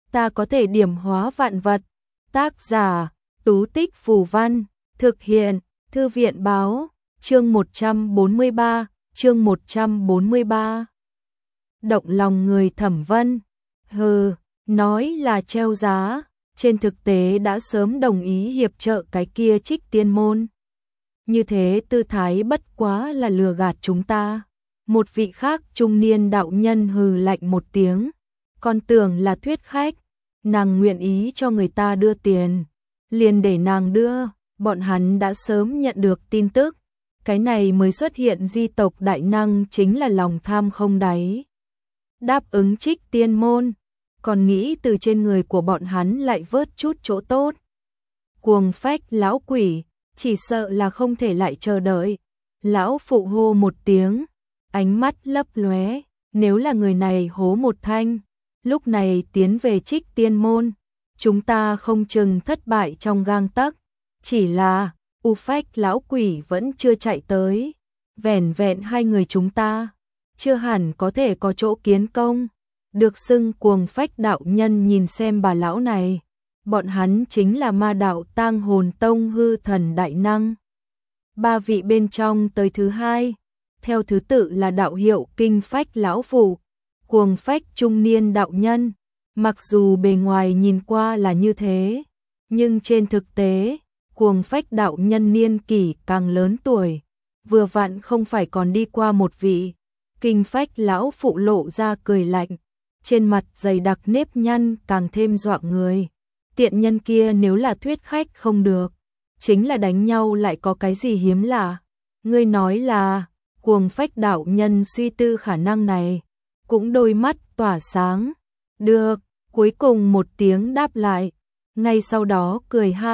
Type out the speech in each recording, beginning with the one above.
ta có thể điểm hóa vạn vật. Tác giả, Tú Tích Phù Văn, thực hiện, Thư viện Báo, chương 143, chương 143. Động lòng người Thẩm Vân, nói là treo giá, trên thực tế đã sớm đồng ý hiệp trợ cái kia Trích Tiên môn. Như thế tư thái bất quá là lừa gạt chúng ta. Một vị khác trung niên đạo nhân hừ lạnh một tiếng, còn tưởng là thuyết khách, nàng nguyện ý cho người ta đưa tiền, liền để nàng đưa, bọn hắn đã sớm nhận được tin tức, cái này mới xuất hiện di tộc đại năng chính là lòng tham không đáy. Đáp ứng Trích Tiên môn, còn nghĩ từ trên người của bọn hắn lại vớt chút chỗ tốt. Cuồng phách lão quỷ, chỉ sợ là không thể lại chờ đợi. Lão phụ hô một tiếng, ánh mắt lấp lóe, nếu là người này hố một thanh, lúc này tiến về Trích Tiên môn, chúng ta không chừng thất bại trong gang tấc. Chỉ là, phách lão quỷ vẫn chưa chạy tới, vẻn vẹn hai người chúng ta, chưa hẳn có thể có chỗ kiến công. Được xưng cuồng phách đạo nhân nhìn xem bà lão này, bọn hắn chính là Ma Đạo Tang Hồn Tông hư thần đại năng. Ba vị bên trong tới thứ hai, theo thứ tự là đạo hiệu Kinh Phách lão phụ, cuồng phách trung niên đạo nhân. Mặc dù bề ngoài nhìn qua là như thế, nhưng trên thực tế, cuồng phách đạo nhân niên kỷ càng lớn tuổi, vừa vặn không phải còn đi qua một vị. Kinh phách lão phụ lộ ra cười lạnh, trên mặt dày đặc nếp nhăn càng thêm dọa người. Tiện nhân kia nếu là thuyết khách không được, chính là đánh nhau lại có cái gì hiếm lạ. Ngươi nói là, cuồng phách đạo nhân suy tư khả năng này, cũng đôi mắt tỏa sáng. Được, cuối cùng một tiếng đáp lại, ngay sau đó cười ha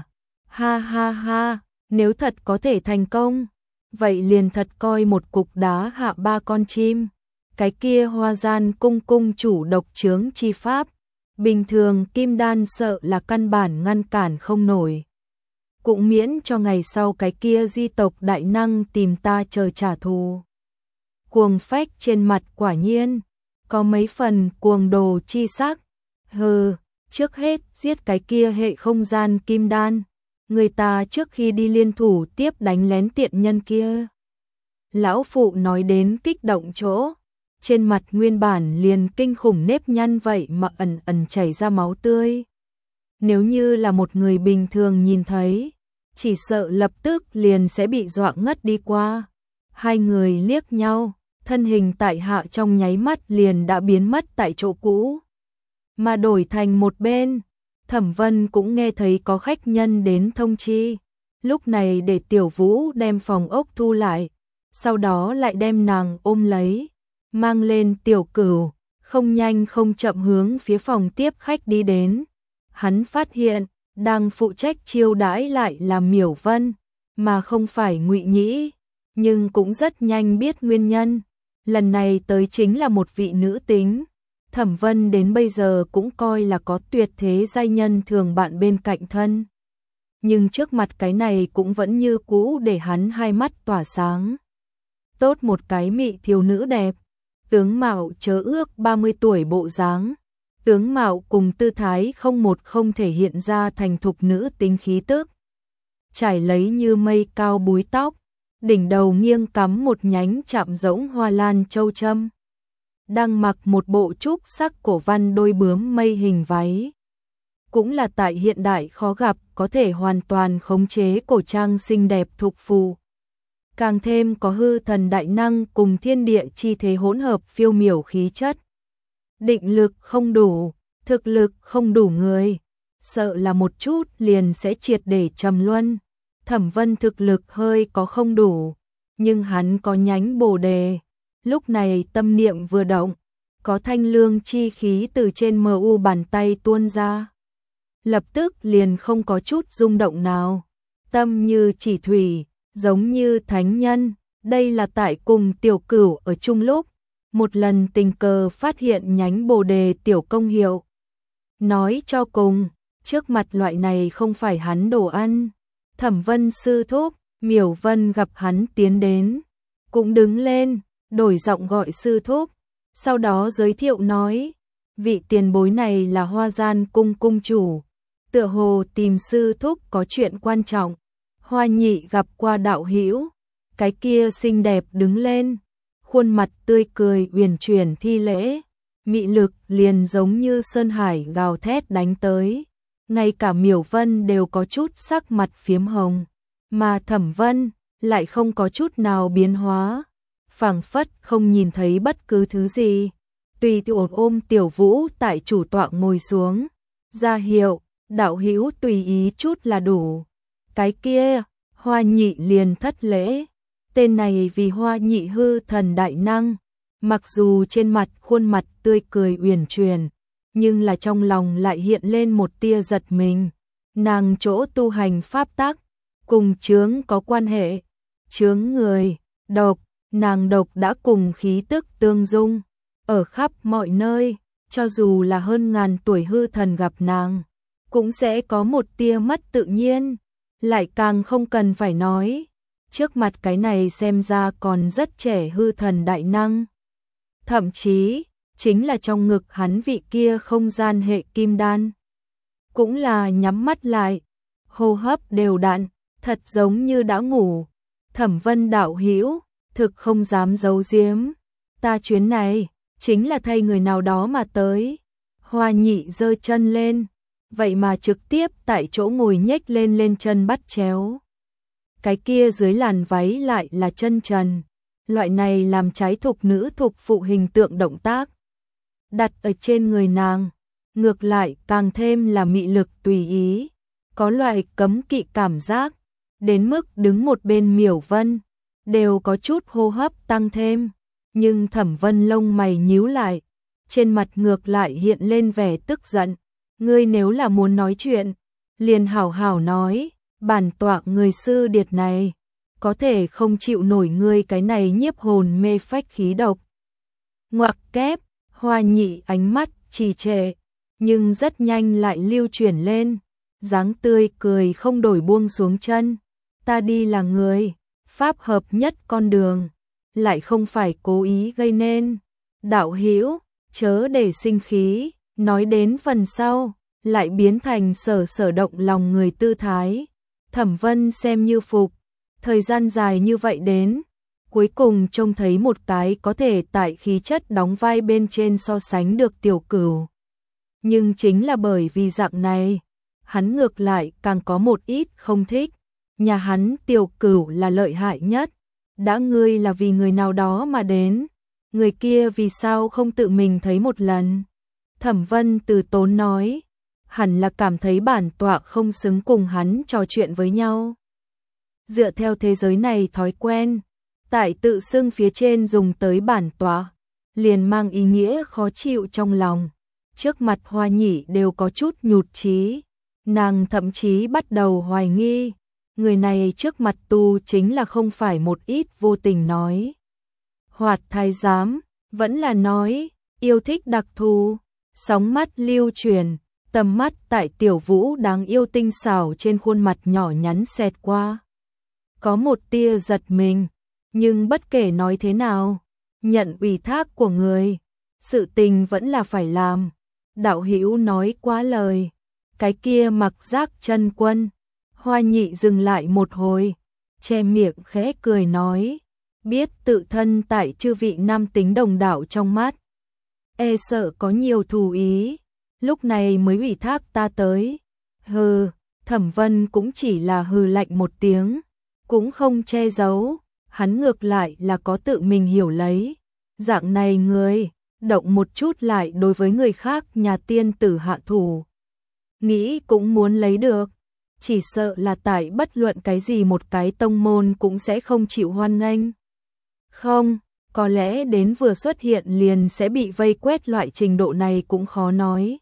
ha, nếu thật có thể thành công, vậy liền thật coi một cục đá hạ ba con chim. Cái kia Hoa Gian cung cung chủ độc chướng chi pháp, bình thường kim đan sợ là căn bản ngăn cản không nổi. Cũng miễn cho ngày sau cái kia di tộc đại năng tìm ta chờ trả thù. Cuồng phách trên mặt quả nhiên có mấy phần cuồng đồ chi sắc. Trước hết giết cái kia hệ không gian kim đan, người ta trước khi đi liên thủ tiếp đánh lén tiện nhân kia. Lão phụ nói đến kích động chỗ, trên mặt nguyên bản liền kinh khủng nếp nhăn vậy mà ẩn ẩn chảy ra máu tươi. Nếu như là một người bình thường nhìn thấy, chỉ sợ lập tức liền sẽ bị dọa ngất đi qua. Hai người liếc nhau, thân hình tại hạ trong nháy mắt liền đã biến mất tại chỗ cũ, mà đổi thành một bên. Thẩm Vân cũng nghe thấy có khách nhân đến thông chi, lúc này để Tiểu Vũ đem phòng ốc thu lại, sau đó lại đem nàng ôm lấy, mang lên Tiểu Cửu, không nhanh không chậm hướng phía phòng tiếp khách đi đến. Hắn phát hiện, đang phụ trách chiêu đãi lại là Miểu Vân, mà không phải Ngụy Nhĩ, nhưng cũng rất nhanh biết nguyên nhân. Lần này tới chính là một vị nữ tính. Thẩm Vân đến bây giờ cũng coi là có tuyệt thế giai nhân thường bạn bên cạnh thân. Nhưng trước mặt cái này cũng vẫn như cũ để hắn hai mắt tỏa sáng. Tốt một cái mị thiếu nữ đẹp, tướng mạo chớ ước 30 tuổi bộ dáng. Tướng mạo cùng tư thái không thể hiện ra thành thục nữ tính khí tức. Trải lấy như mây cao búi tóc, đỉnh đầu nghiêng cắm một nhánh chạm rỗng hoa lan châu châm. Đang mặc một bộ trúc sắc cổ văn đôi bướm mây hình váy. Cũng là tại hiện đại khó gặp, có thể hoàn toàn khống chế cổ trang xinh đẹp thục phù. Càng thêm có hư thần đại năng cùng thiên địa chi thế hỗn hợp phiêu miểu khí chất. Định lực không đủ, thực lực không đủ người, sợ là một chút liền sẽ triệt để trầm luân. Thẩm Vân thực lực hơi có không đủ, nhưng hắn có nhánh bồ đề. Lúc này tâm niệm vừa động, có thanh lương chi khí từ trên mu bàn tay tuôn ra. Lập tức liền không có chút rung động nào. Tâm như chỉ thủy, giống như thánh nhân. Đây là tại cùng Tiểu Cửu ở chung lúc, một lần tình cờ phát hiện nhánh bồ đề tiểu công hiệu. Nói cho cùng, trước mặt loại này không phải hắn đồ ăn. Thẩm Vân sư thúc, Miểu Vân gặp hắn tiến đến, cũng đứng lên, đổi giọng gọi sư thúc, sau đó giới thiệu nói, Vị tiền bối này là Hoa Gian cung cung chủ, tựa hồ tìm sư thúc có chuyện quan trọng. Hoa Nhị gặp qua đạo hữu, cái kia xinh đẹp đứng lên, khuôn mặt tươi cười uyển chuyển thi lễ, mị lực liền giống như sơn hải gào thét đánh tới. Ngay cả Miểu Vân đều có chút sắc mặt phiếm hồng, mà Thẩm Vân lại không có chút nào biến hóa, phảng phất không nhìn thấy bất cứ thứ gì. Tùy tiện ôm Tiểu Vũ tại chủ tọa ngồi xuống, ra hiệu, đạo hữu tùy ý chút là đủ. Cái kia, Hoa Nhị liền thất lễ, tên này vì Hoa Nhị hư thần đại năng, mặc dù trên mặt khuôn mặt tươi cười uyển chuyển, nhưng là trong lòng lại hiện lên một tia giật mình. Nàng chỗ tu hành pháp tắc, cùng chướng có quan hệ, chướng người, độc, nàng độc đã cùng khí tức tương dung, ở khắp mọi nơi, cho dù là hơn ngàn tuổi hư thần gặp nàng, cũng sẽ có một tia mất tự nhiên, lại càng không cần phải nói. Trước mặt cái này xem ra còn rất trẻ hư thần đại năng. Thậm chí, chính là trong ngực hắn vị kia không gian hệ kim đan. Cũng là nhắm mắt lại, hô hấp đều đặn, thật giống như đã ngủ. Thẩm Vân đạo hữu, thực không dám giấu giếm. Ta chuyến này, chính là thay người nào đó mà tới. Hoa Nhị giơ chân lên, vậy mà trực tiếp tại chỗ ngồi nhếch lên chân bắt chéo. Cái kia dưới làn váy lại là chân trần. Loại này làm trái thục nữ thục phụ hình tượng động tác. Đặt ở trên người nàng, ngược lại càng thêm là mị lực tùy ý. Có loại cấm kỵ cảm giác, đến mức đứng một bên Miểu Vân, đều có chút hô hấp tăng thêm. Nhưng Thẩm Vân lông mày nhíu lại, trên mặt ngược lại hiện lên vẻ tức giận. Ngươi nếu là muốn nói chuyện, liền hảo hảo nói, bản tọa người sư điệt này, có thể không chịu nổi ngươi cái này nhiếp hồn mê phách khí độc. Ngoặc kép, Hoa Nhị ánh mắt trì trệ, nhưng rất nhanh lại lưu chuyển lên, dáng tươi cười không đổi buông xuống chân. Ta đi là người, pháp hợp nhất con đường, lại không phải cố ý gây nên. Đạo hữu, chớ để sinh khí, nói đến phần sau, lại biến thành sở động lòng người tư thái. Thẩm Vân xem như phục, thời gian dài như vậy đến, cuối cùng trông thấy một cái có thể tại khí chất đóng vai bên trên so sánh được Tiểu Cửu. Nhưng chính là bởi vì dạng này, hắn ngược lại càng có một ít không thích. Nhà hắn Tiểu Cửu là lợi hại nhất, đã ngươi là vì người nào đó mà đến, người kia vì sao không tự mình thấy một lần. Thẩm Vân từ tốn nói, hẳn là cảm thấy bản tọa không xứng cùng hắn trò chuyện với nhau. Dựa theo thế giới này thói quen, tại tự xưng phía trên dùng tới bản tọa, liền mang ý nghĩa khó chịu trong lòng. Trước mặt Hoa Nhị đều có chút nhụt chí, nàng thậm chí bắt đầu hoài nghi, người này trước mặt tu chính là không phải một ít vô tình nói hoạt thái giám, vẫn là nói yêu thích đặc thù. Sóng mắt lưu chuyển, tầm mắt tại Tiểu Vũ đáng yêu tinh xảo trên khuôn mặt nhỏ nhắn xẹt qua. Có một tia giật mình, nhưng bất kể nói thế nào, nhận ủy thác của người, sự tình vẫn là phải làm. Đạo hữu nói quá lời, cái kia Mặc Giác chân quân. Hoa Nhị dừng lại một hồi, che miệng khẽ cười nói, biết tự thân tại chư vị nam tính đồng đạo trong mắt, e sợ có nhiều thù ý, lúc này mới ủy thác ta tới. Hừ, Thẩm Vân cũng chỉ là hừ lạnh một tiếng, cũng không che giấu, hắn ngược lại là có tự mình hiểu lấy. Dạng này người, động một chút lại đối với người khác nhà tiên tử hạ thủ. Nghĩ cũng muốn lấy được, chỉ sợ là tại bất luận cái gì một cái tông môn cũng sẽ không chịu hoan nghênh. Không, có lẽ đến vừa xuất hiện liền sẽ bị vây quét, loại trình độ này cũng khó nói.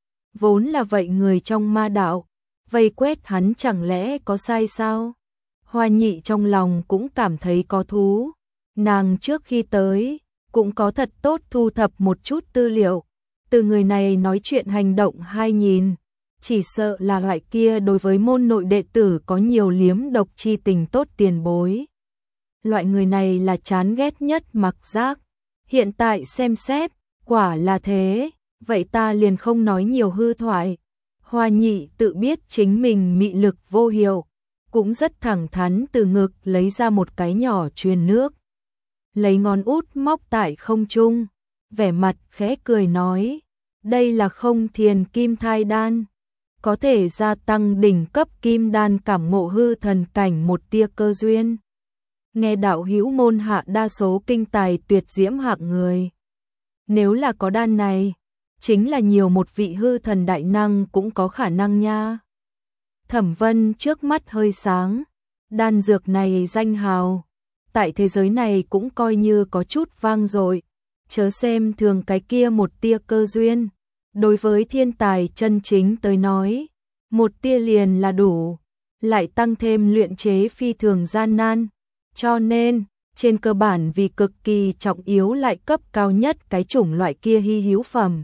Vốn là vậy người trong ma đạo, vây quét hắn chẳng lẽ có sai sao? Hoa Nhị trong lòng cũng cảm thấy có thú. Nàng trước khi tới, cũng có thật tốt thu thập một chút tư liệu. Từ người này nói chuyện hành động hai nhìn, chỉ sợ là loại kia đối với môn nội đệ tử có nhiều liếm độc chi tình tốt tiền bối. Loại người này là chán ghét nhất Mặc Giác. Hiện tại xem xét, quả là thế, vậy ta liền không nói nhiều hư thoại. Hoa Nhị tự biết chính mình mị lực vô hiệu, cũng rất thẳng thắn từ ngực lấy ra một cái nhỏ truyền nước. Lấy ngón út móc tại không trung, vẻ mặt khẽ cười nói, đây là không thiền kim thai đan, có thể gia tăng đỉnh cấp kim đan cảm ngộ hư thần cảnh một tia cơ duyên. Nghe đạo hữu môn hạ đa số kinh tài tuyệt diễm hạng người. Nếu là có đan này, chính là nhiều một vị hư thần đại năng cũng có khả năng nha. Thẩm Vân trước mắt hơi sáng, đan dược này danh hào, tại thế giới này cũng coi như có chút vang dội, chớ xem thường cái kia một tia cơ duyên. Đối với thiên tài chân chính tới nói, một tia liền là đủ, lại tăng thêm luyện chế phi thường gian nan, cho nên trên cơ bản vì cực kỳ trọng yếu lại cấp cao nhất cái chủng loại kia hy hữu phẩm.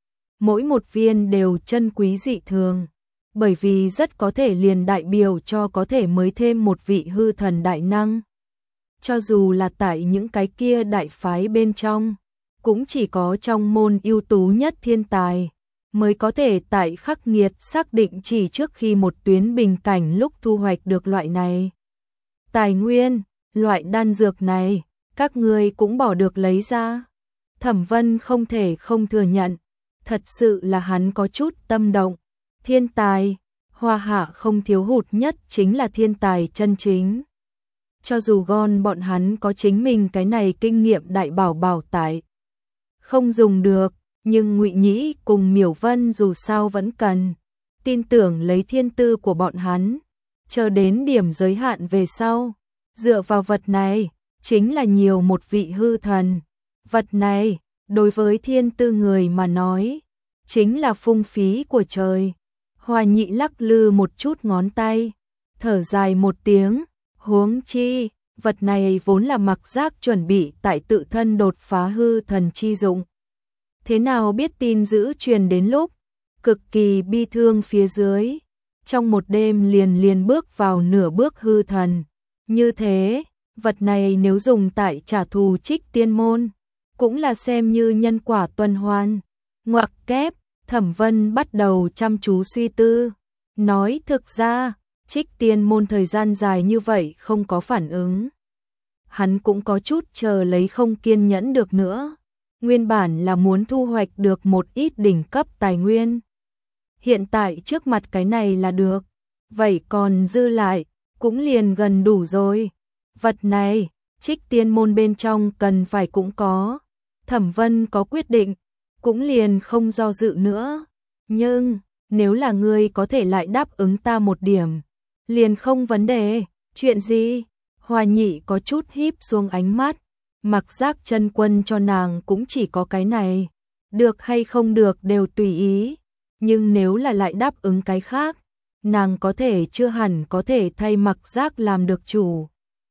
Mỗi một viên đều chân quý dị thường, bởi vì rất có thể liền đại biểu cho có thể mới thêm một vị hư thần đại năng. Cho dù là tại những cái kia đại phái bên trong, cũng chỉ có trong môn ưu tú nhất thiên tài mới có thể tại khắc nghiệt xác định chỉ trước khi một tuyến bình cảnh lúc thu hoạch được loại này tài nguyên. Loại đan dược này, các ngươi cũng bỏ được lấy ra. Thẩm Vân không thể không thừa nhận, thật sự là hắn có chút tâm động. Thiên tài, Hoa Hạ không thiếu hụt nhất chính là thiên tài chân chính. Cho dù gòn bọn hắn có chính mình cái này kinh nghiệm đại bảo tại không dùng được, nhưng Ngụy Nhĩ cùng Miểu Vân dù sao vẫn cần tin tưởng lấy thiên tư của bọn hắn, chờ đến điểm giới hạn về sau. Dựa vào vật này, chính là nhiều một vị hư thần. Vật này, đối với thiên tư người mà nói, chính là phung phí của trời. Hoa Nhị lắc lư một chút ngón tay, thở dài một tiếng, huống chi, vật này vốn là mặc giác chuẩn bị tại tự thân đột phá hư thần chi dụng. Thế nào biết tin dữ truyền đến lúc, cực kỳ bi thương phía dưới, trong một đêm liền bước vào nửa bước hư thần. Như thế, vật này nếu dùng tại trả thù Trích Tiên môn, cũng là xem như nhân quả tuần hoàn. Ngoặc kép, Thẩm Vân bắt đầu chăm chú suy tư, nói thực ra, Trích Tiên môn thời gian dài như vậy không có phản ứng. Hắn cũng có chút chờ lấy không kiên nhẫn được nữa, nguyên bản là muốn thu hoạch được một ít đỉnh cấp tài nguyên. Hiện tại trước mặt cái này là được, vậy còn dư lại cũng liền gần đủ rồi. Vật này, Trích Tiên môn bên trong cần phải cũng có. Thẩm Vân có quyết định, cũng liền không do dự nữa. Nhưng, nếu là ngươi có thể lại đáp ứng ta một điểm, liền không vấn đề. Chuyện gì? Hoa Nhị có chút híp xuống ánh mắt, mặc giác chân quân cho nàng cũng chỉ có cái này. Được hay không được đều tùy ý. Nhưng nếu là lại đáp ứng cái khác, nàng có thể chưa hẳn có thể thay mặc giác làm được chủ.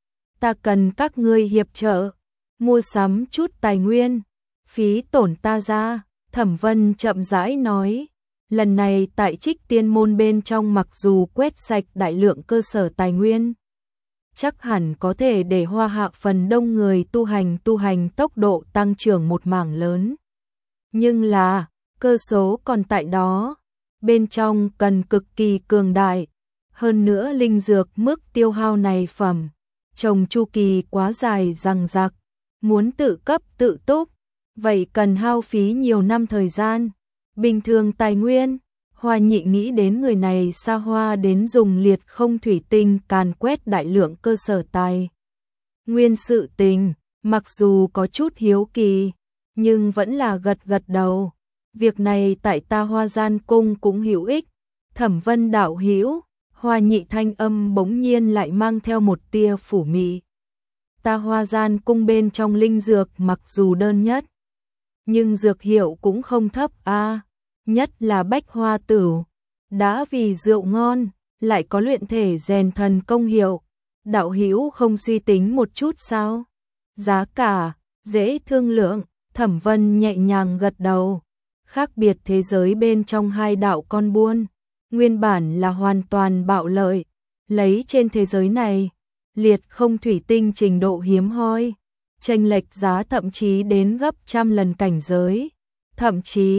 Ta cần các ngươi hiệp trợ, mua sắm chút tài nguyên, phí tổn ta ra. Thẩm Vân chậm rãi nói, lần này tại Trích Tiên môn bên trong mặc dù quét sạch đại lượng cơ sở tài nguyên, chắc hẳn có thể để Hoa Hạ phần đông người tu hành tốc độ tăng trưởng một mảng lớn. Nhưng là, cơ số còn tại đó. Bên trong cần cực kỳ cường đại, hơn nữa linh dược mức tiêu hao này phẩm, trồng chu kỳ quá dài dằng dặc, muốn tự cấp tự túc, vậy cần hao phí nhiều năm thời gian. Bình thường tài nguyên, Hoa Nhị nghĩ đến người này xa hoa đến dùng liệt không thủy tinh càn quét đại lượng cơ sở tài nguyên sự tình, mặc dù có chút hiếu kỳ, nhưng vẫn là gật đầu. Việc này tại ta Hoa Gian cung cũng hữu ích. Thẩm Vân đạo hữu, Hoa Nhị thanh âm bỗng nhiên lại mang theo một tia phủ mị. Ta Hoa Gian cung bên trong linh dược mặc dù đơn nhất, nhưng dược hiệu cũng không thấp a, nhất là bách hoa tửu, đã vì rượu ngon, lại có luyện thể rèn thần công hiệu. Đạo hữu không suy tính một chút sao? Giá cả dễ thương lượng. Thẩm Vân nhẹ nhàng gật đầu. Khác biệt thế giới bên trong hai đạo con buôn, nguyên bản là hoàn toàn bạo lợi, lấy trên thế giới này, liệt không thủy tinh trình độ hiếm hoi, chênh lệch giá thậm chí đến gấp trăm lần cảnh giới, thậm chí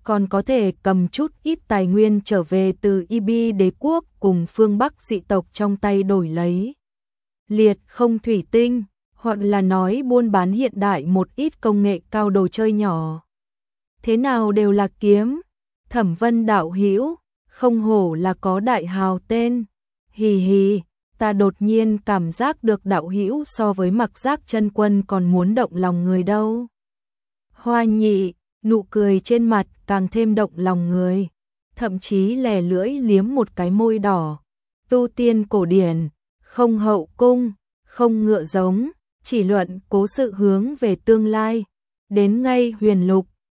còn có thể cầm chút ít tài nguyên trở về từ Y đế quốc cùng phương Bắc dị tộc trong tay đổi lấy. Liệt không thủy tinh, hoặc là nói buôn bán hiện đại một ít công nghệ cao đồ chơi nhỏ. Thế nào đều là kiếm. Thẩm Vân đạo hữu, không hổ là có đại hào tên. Hì hì, ta đột nhiên cảm giác được đạo hữu so với Mặc Giác chân quân còn muốn động lòng người đâu. Hoa Nhị, nụ cười trên mặt càng thêm động lòng người, thậm chí lè lưỡi liếm một cái môi đỏ. Tu tiên cổ điển, không hậu cung, không ngựa giống, chỉ luận cố sự hướng về tương lai. Đến ngay huyền lục,